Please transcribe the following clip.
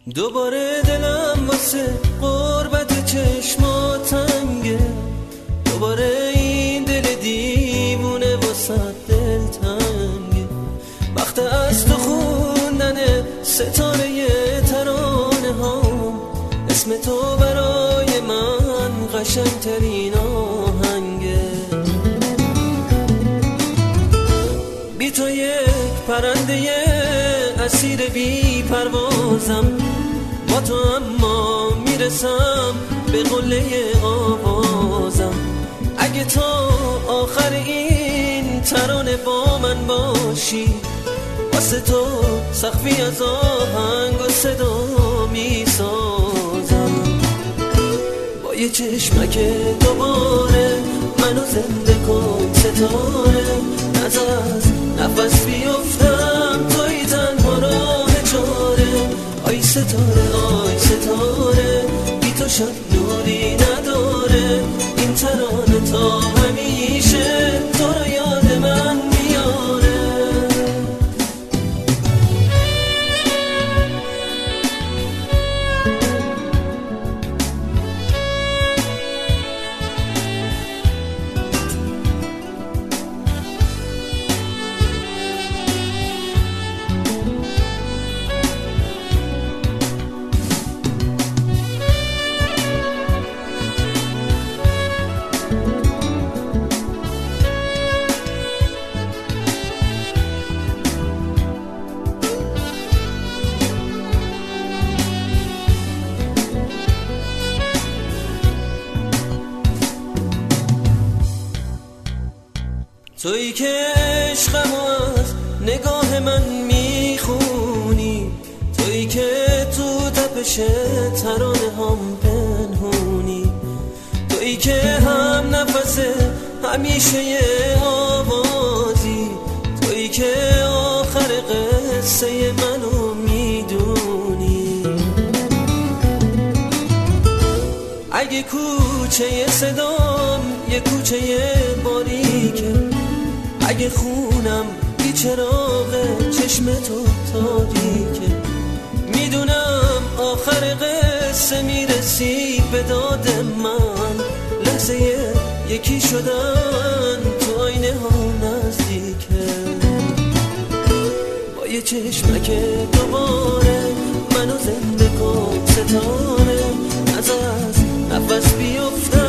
دوباره دلم واسه قربت چشمات تنگه، دوباره این دل دیوونه واسه دل تنگه. وقت از تو خوندن ستاره ترانه ها، اسم تو برای من قشنگترین آهنگه. بی تو یک پرنده اسیر بی پروازم، با تو اما میرسم به قله آوازم. اگه تا آخر این ترانه با من باشی، واسه تو سقفی از آهنگ و صدا میسازم. با یه چشمک دوباره منو زنده کن ستاره، از نفس بیفتم توی تنها راه چاره. آی ستاره آی ستاره، بی تو شب نوری نداره. این ترانه تا همیشه تو رو یاد من میاره. تویی که عشقمو از نگاه من میخونی، تویی که تو تپش ترانه هم پنهونی، تویی که هم نفس همیشه آوازی، تویی که آخر قصه منو میدونی. اگه کوچه صدام یه کوچه باریکه، اگه خونم بی چراغ چشم تو تاریکه، میدونم آخر قصه میرسی به داد من. لحظه یکی شدن تو آینه ها نزدیکه. با یه چشمک دوباره منو زنده کن ستاره، از نفس بیفتم